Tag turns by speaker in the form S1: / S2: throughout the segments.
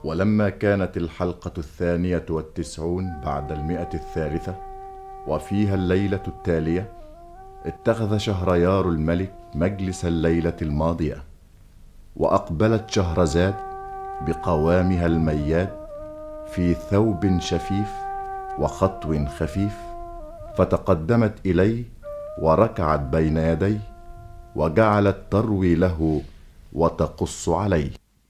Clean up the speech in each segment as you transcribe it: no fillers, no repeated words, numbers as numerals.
S1: ولما كانت الحلقة 92 بعد 100 وفيها الليلة التالية، اتخذ شهريار الملك مجلس الليلة الماضية، وأقبلت شهرزاد بقوامها المياد في ثوب شفيف وخطو خفيف، فتقدمت إليه وركعت بين يديه، وجعلت تروي له وتقص عليه.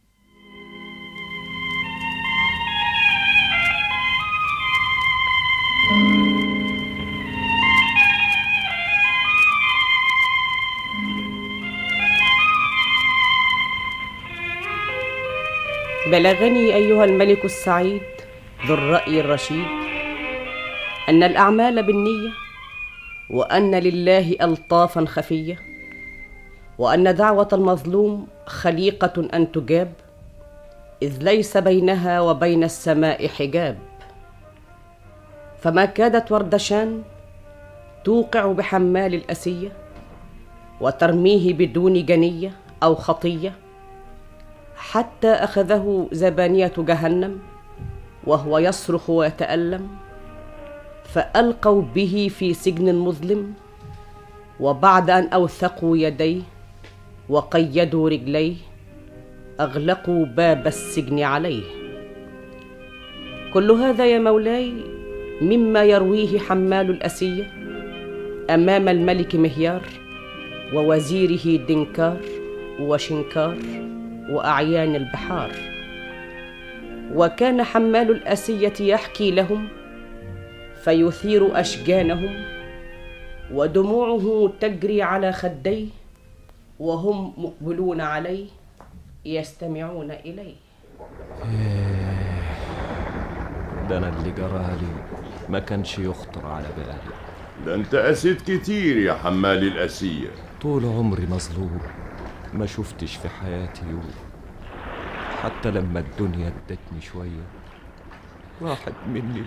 S2: بلغني أيها الملك السعيد ذو الرأي الرشيد أن الأعمال بالنية، وأن لله ألطافا خفية، وأن دعوة المظلوم خليقة أن تجاب، إذ ليس بينها وبين السماء حجاب. فما كادت وردشان توقع بحمال الأسية وترميه بدون جنية أو خطية، حتى أخذه زبانية جهنم وهو يصرخ ويتألم، فألقوا به في سجن مظلم، وبعد أن أوثقوا يديه وقيدوا رجليه أغلقوا باب السجن عليه. كل هذا يا مولاي مما يرويه حمال الأسية أمام الملك مهيار ووزيره دنكار وشنكار وأعيان البحار. وكان حمال الأسية يحكي لهم فيثير أشجانهم، ودموعه تجري على خديه، وهم مقبلون عليه يستمعون إليه.
S3: ده أنا اللي جرالي ما كانش يخطر على بالي.
S4: ده انت قسيت كتير يا حمال الأسية.
S3: طول عمري مظلوم، ما شفتش في حياتي يوم، حتى لما الدنيا ادتني شوية راحت مني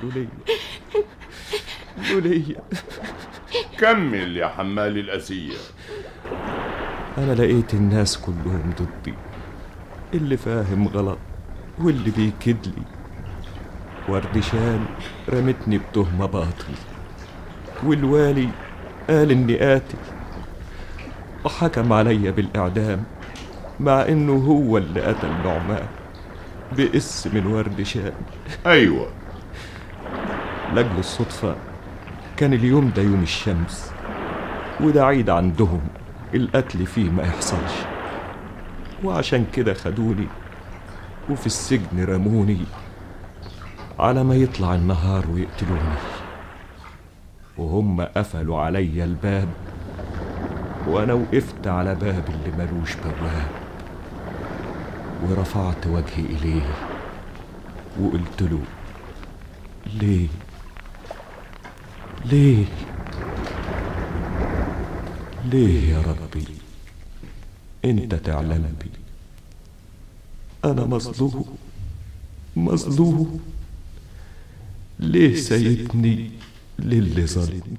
S3: لولية.
S4: كمل يا حمال الأسية.
S3: أنا لقيت الناس كلهم ضدي، اللي فاهم غلط واللي بيكدلي. وردشان رمتني بتهمة باطل، والوالي قال إني قاتل، وحكم عليا بالإعدام، مع إنه هو اللي قتل نعمان بقس من وردشان.
S4: أيوة.
S3: لأجل الصدفة كان اليوم ده يوم الشمس، وده عيد عندهم القتل فيه ما يحصلش، وعشان كده خدوني وفي السجن رموني على ما يطلع النهار ويقتلوني. وهم قفلوا عليا الباب، وأنا وقفت على باب اللي ملوش بواب، ورفعت وجهي إليه وقلت له: ليه يا ربي؟ انت تعلم بي، انا مظلوم، ليه سايبني للي ظلمني؟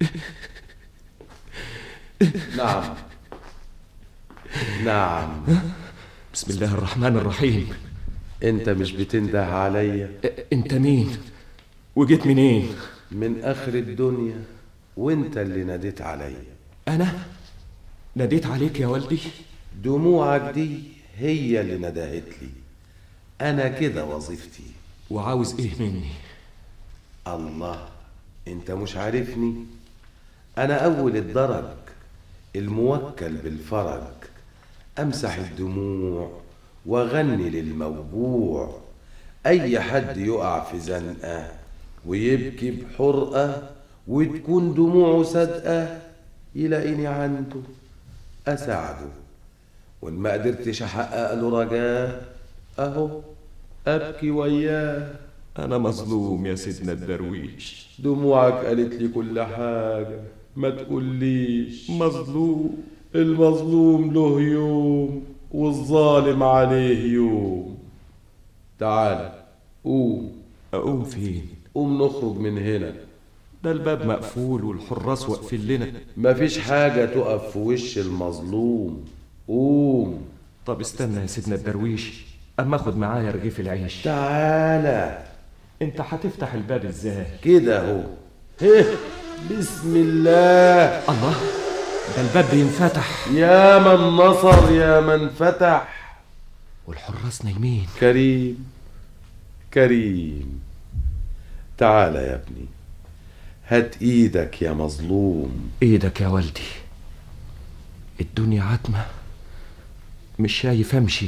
S5: نعم.
S3: بسم الله الرحمن الرحيم.
S5: انت مش بتنده عليا؟
S3: انت مين وجيت منين؟
S5: من اخر الدنيا، وانت اللي ناديت عليا.
S3: انا ناديت عليك يا والدي؟
S5: دموعك دي هي اللي ندهت لي، انا كده وظيفتي.
S3: وعاوز ايه مني؟
S5: الله، انت مش عارفني؟ انا اول الدرج، الموكل بالفرج، امسح الدموع واغني للموجوع. اي حد يقع في زنقه ويبكي بحرقه وتكون دموعه صادقه، يلاقيني عنده اساعده، وان ما قدرتش احقق له رجاه اهو ابكي وياه.
S3: انا مظلوم يا سيدنا الدرويش.
S5: دموعك قالت لي كل حاجه، ما تقوليش
S3: مظلوم.
S5: المظلوم له يوم والظالم عليه يوم. تعال قوم.
S3: اقوم فين؟
S5: قوم نخرج من هنا،
S3: ده الباب مقفول والحراس واقفين لنا.
S5: مفيش حاجة تقف في وش المظلوم. قوم.
S3: طب استنى يا سيدنا الدرويش، اما اخد معايا رغيف العيش.
S5: تعالى.
S3: انت هتفتح الباب ازاي؟
S5: كده اهو. بسم الله.
S3: الله، ده الباب بينفتح.
S5: يا من نصر يا من فتح.
S3: والحراس نايمين.
S5: كريم كريم، تعالى يا ابني، هات ايدك يا مظلوم.
S3: ايدك يا والدي، الدنيا عتمة، مش شايف امشي.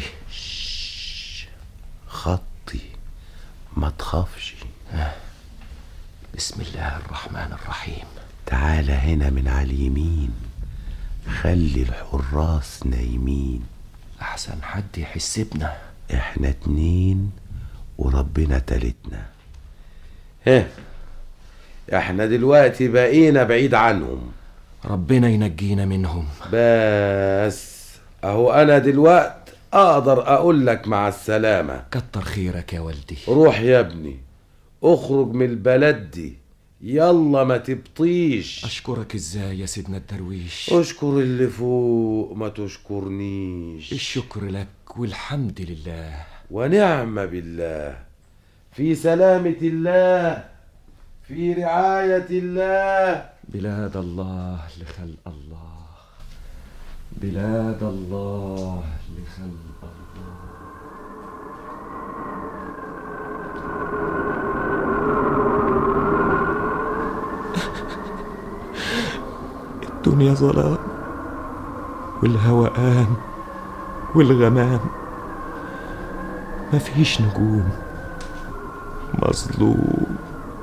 S5: خطي، ما تخافش.
S3: بسم الله الرحمن الرحيم.
S5: تعالى هنا من على اليمين، خلي الحراس نايمين.
S3: احسن حد يحس بنا.
S5: احنا 2 وربنا تالتنا. احنا دلوقتي بقينا بعيد عنهم،
S3: ربنا ينجينا منهم.
S5: بس اهو انا دلوقت اقدر اقول لك مع السلامة.
S3: كتر خيرك يا والدي.
S5: روح يا ابني، اخرج من البلد دي، يلا ما تبطيش.
S3: اشكرك ازاي يا سيدنا الدرويش؟
S5: اشكر اللي فوق، ما تشكرنيش.
S3: الشكر لك والحمد لله.
S5: ونعم بالله، في سلامة الله، في رعاية الله.
S3: بلاد الله لخلق الله، بلاد الله لخلق الله. الدنيا ظلام، والهوام والغمام، مفيش نجوم. مظلوم.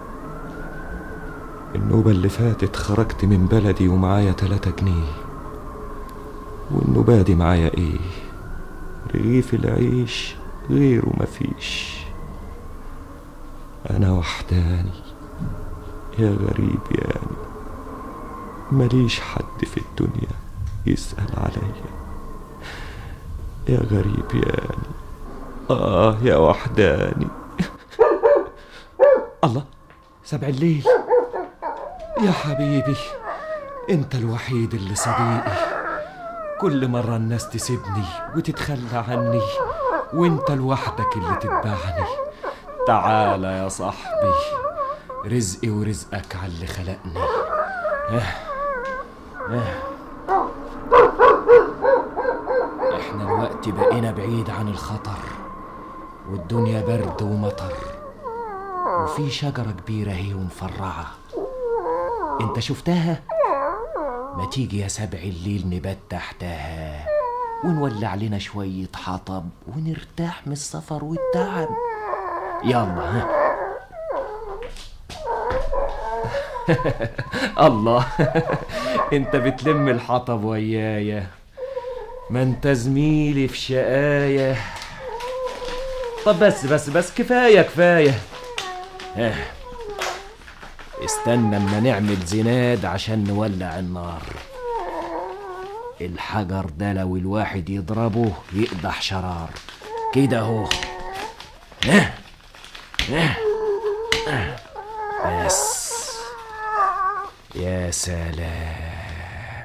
S3: النوبة اللي فاتت خرجت من بلدي ومعايا 3 جنيه، والنوبة دي معايا ايه؟ رغيف العيش غيره مفيش. انا وحداني يا غريب يعني، ماليش حد في الدنيا يسأل عليا. يا غريب يعني، يا وحداني. الله، 7 الليل يا حبيبي، انت الوحيد اللي صديقي. كل مرة الناس تسيبني وتتخلى عني، وانت لوحدك اللي تتبعني. تعالى يا صاحبي، رزقي ورزقك على اللي خلقني. احنا الوقت بقينا بعيد عن الخطر، والدنيا برد ومطر، وفي شجرة كبيرة هي ومفرعة. انت شفتها؟ ما تيجي يا 7 الليل نبات تحتها، ونولع لنا شوية حطب ونرتاح من السفر والتعب. يلا. الله، انت بتلم الحطب ويايا، ما انت زميلي في شقايا. طب بس كفاية. استنى اما نعمل زناد عشان نولع النار. الحجر ده لو الواحد يضربه يقدح شرار كده اهو. بس يا سلام،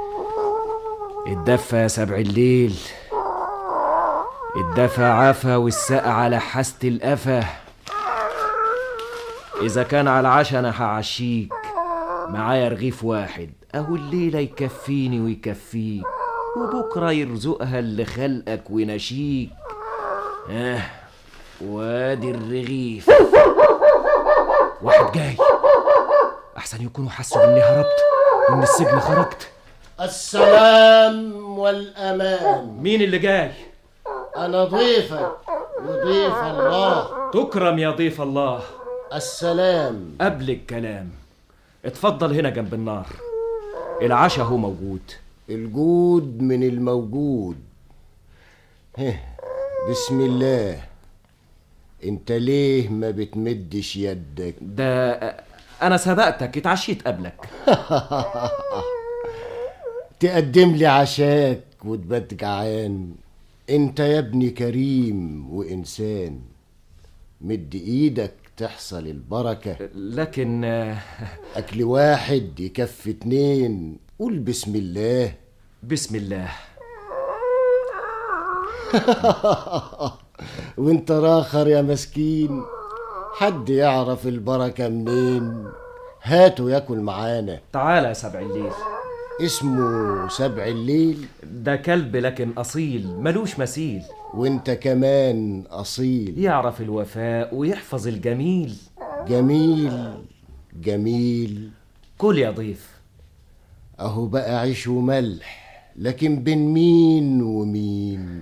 S3: الدفة يا 7 الليل، الدفة عفا والسقع على حاسة القفا. إذا كان على العشاء أنا هعشيك، معايا رغيف واحد أهو، الليلة يكفيني ويكفيك، وبكرة يرزقها اللي خلقك ونشيك. وادي الرغيف. واحد جاي، أحسن يكونوا حسوا إني هربت وإن السجن خرجت.
S6: السلام والأمان.
S3: مين اللي جاي؟
S6: أنا ضيفك وضيف الله.
S3: تكرم يا ضيف الله.
S6: السلام.
S3: قبل الكلام، اتفضل هنا جنب النار، العشاء هو موجود.
S6: الجود من الموجود. بسم الله. انت ليه ما بتمدش يدك؟
S3: ده انا سبقتك، اتعشيت قبلك.
S6: تقدم لي عشاك وتبات جعان؟ انت يا ابني كريم وانسان، مد ايدك تحصل البركة.
S3: لكن
S6: اكل واحد يكفي 2. قول بسم الله.
S3: بسم الله.
S6: وانت راخر يا مسكين، حد يعرف البركة منين؟ هاتوا ياكل معانا.
S7: تعالى يا سبع الليل.
S6: اسمه سبع الليل؟
S7: ده كلب لكن أصيل ملوش مثيل.
S6: وانت كمان أصيل،
S7: يعرف الوفاء ويحفظ الجميل.
S6: جميل جميل.
S7: كل يا ضيف.
S6: اهو بقى عيش وملح، لكن بين مين ومين؟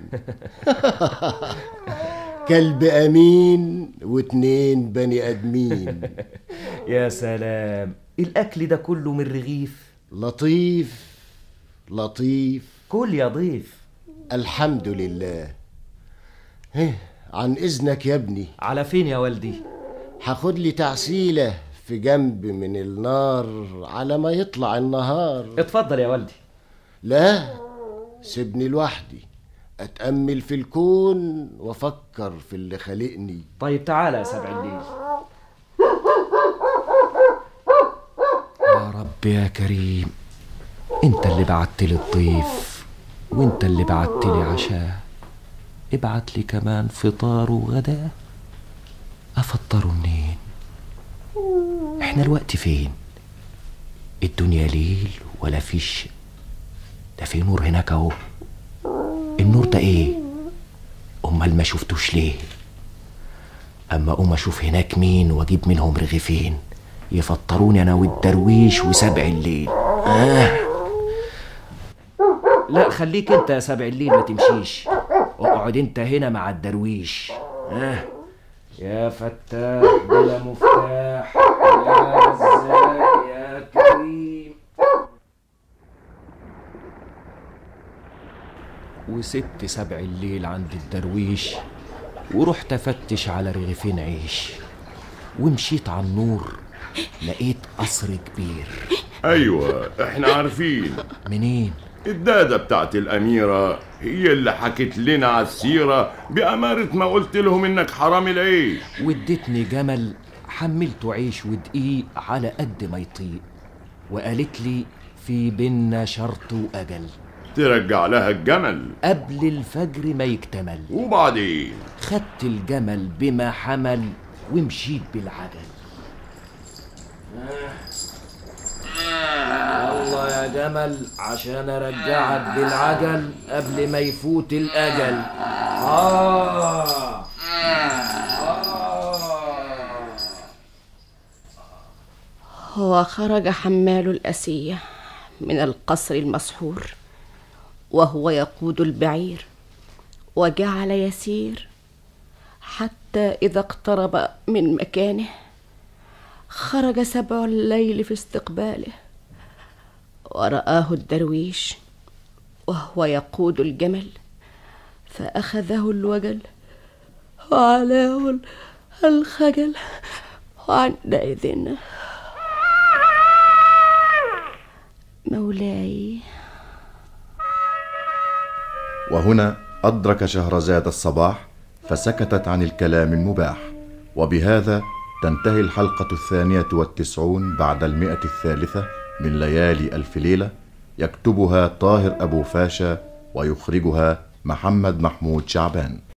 S6: كلب امين واتنين بني ادمين.
S7: يا سلام، الاكل ده كله من رغيف.
S6: لطيف لطيف.
S7: كل يا ضيف.
S6: الحمد لله. عن اذنك يا ابني.
S7: على فين يا والدي؟
S6: هاخد لي تعسيلة في جنب من النار على ما يطلع النهار.
S7: اتفضل يا والدي.
S6: لا، سيبني لوحدي اتأمل في الكون وافكر في اللي خلقني.
S7: طيب تعالى يا سبع الليل. يا رب يا كريم، انت اللي بعت لي الضيف وانت اللي بعت لي عشاء، ابعت لي كمان فطار وغدا. افطره منين؟ احنا الوقت فين؟ الدنيا ليل ولا فيش؟ ده في نور هناك اهو. النور ده ايه؟ امال ما شفتوش ليه؟ اما اقوم اشوف هناك مين واجيب منهم رغيفين يفطروني انا والدرويش وسبع الليل. لا خليك انت يا سبع الليل، ما تمشيش، اقعد انت هنا مع الدرويش. يا فتاح بلا مفتاح، يا رزاق يا كريم. وست سبع الليل عند الدرويش، ورحت افتش على رغيفين عيش، ومشيت على النور لقيت قصر كبير.
S4: ايوه احنا عارفين.
S7: منين؟
S4: الدادة بتاعت الأميرة هي اللي حكت لنا على السيرة بأمارة ما قلت لهم إنك حرامي العيش.
S7: وادتني جمل حملته عيش ودقيق على قد ما يطيق، وقالت لي في بينا شرط وأجل
S4: ترجع لها الجمل
S7: قبل الفجر ما يكتمل.
S4: وبعدين
S7: خدت الجمل بما حمل ومشيت بالعجل. الله يا جمل عشان ارجعك بالعجل قبل ما يفوت الاجل.
S2: وخرج حمال الأسية من القصر المسحور وهو يقود البعير، وجعل يسير حتى إذا اقترب من مكانه خرج سبع الليل في استقباله، ورآه الدرويش وهو يقود الجمل فأخذه الوجل وعلاه الخجل، وعندئذ مولاي.
S1: وهنا أدرك شهرزاد الصباح فسكتت عن الكلام المباح. وبهذا تنتهي الحلقة 92 بعد 103 من ليالي ألف ليلة. يكتبها طاهر أبو فاشا ويخرجها محمد محمود شعبان.